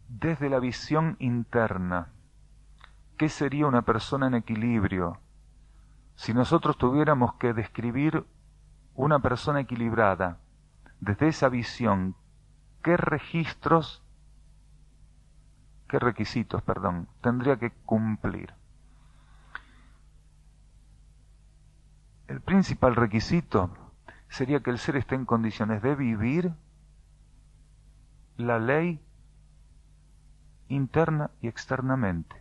desde la visión interna. ¿Qué sería una persona en equilibrio? Si nosotros tuviéramos que describir una persona equilibrada desde esa visión, ¿qué requisitos, tendría que cumplir? El principal requisito sería que el ser esté en condiciones de vivir la ley interna y externamente.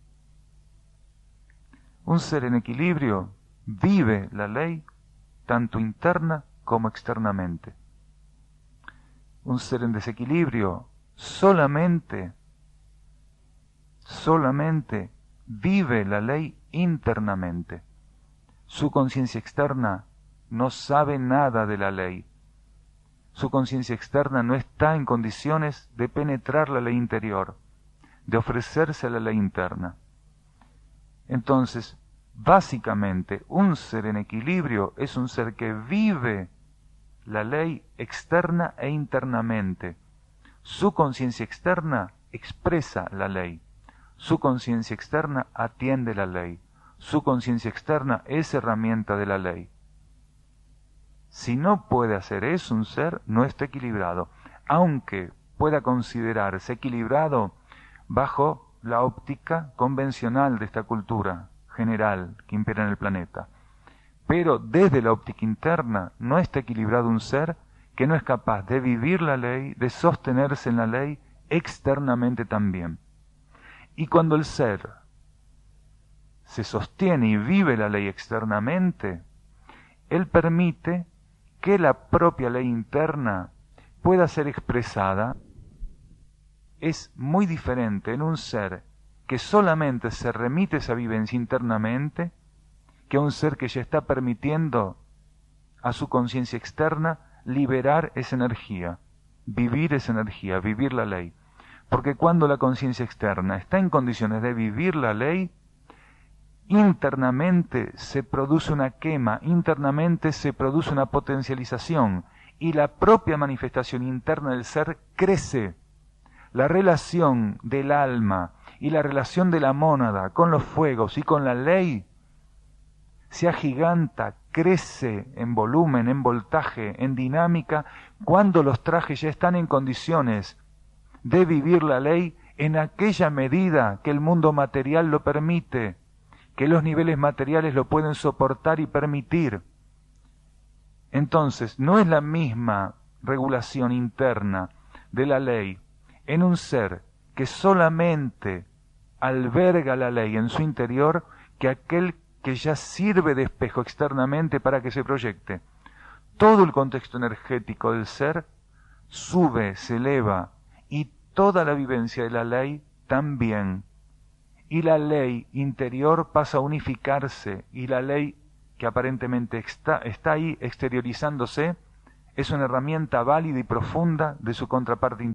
Un ser en equilibrio vive la ley tanto interna como externamente. Un ser en desequilibrio solamente vive la ley internamente. Su conciencia externa no sabe nada de la ley. Su conciencia externa no está en condiciones de penetrar la ley interior, de ofrecerse a la ley interna. Entonces, básicamente, un ser en equilibrio es un ser que vive la ley externa e internamente. Su conciencia externa expresa la ley. Su conciencia externa atiende la ley. Su conciencia externa es herramienta de la ley. Si no puede hacer eso, un ser no está equilibrado, aunque pueda considerarse equilibrado bajo la óptica convencional de esta cultura general que impera en el planeta. Pero desde la óptica interna no está equilibrado un ser que no es capaz de vivir la ley, de sostenerse en la ley externamente también. Y cuando el ser se sostiene y vive la ley externamente, él permite que la propia ley interna pueda ser expresada. Es muy diferente en un ser que solamente se remite esa vivencia internamente que un ser que ya está permitiendo a su conciencia externa liberar esa energía, vivir la ley. Porque cuando la conciencia externa está en condiciones de vivir la ley, internamente se produce una quema, internamente se produce una potencialización y la propia manifestación interna del ser crece. La relación del alma y la relación de la mónada con los fuegos y con la ley se agiganta, crece en volumen, en voltaje, en dinámica, cuando los trajes ya están en condiciones de vivir la ley en aquella medida que el mundo material lo permite, que los niveles materiales lo pueden soportar y permitir. Entonces, no es la misma regulación interna de la ley en un ser que solamente alberga la ley en su interior que aquel que ya sirve de espejo externamente para que se proyecte. Todo el contexto energético del ser sube, se eleva, y toda la vivencia de la ley también. Y la ley interior pasa a unificarse, y la ley que aparentemente está ahí exteriorizándose es una herramienta válida y profunda de su contraparte interior.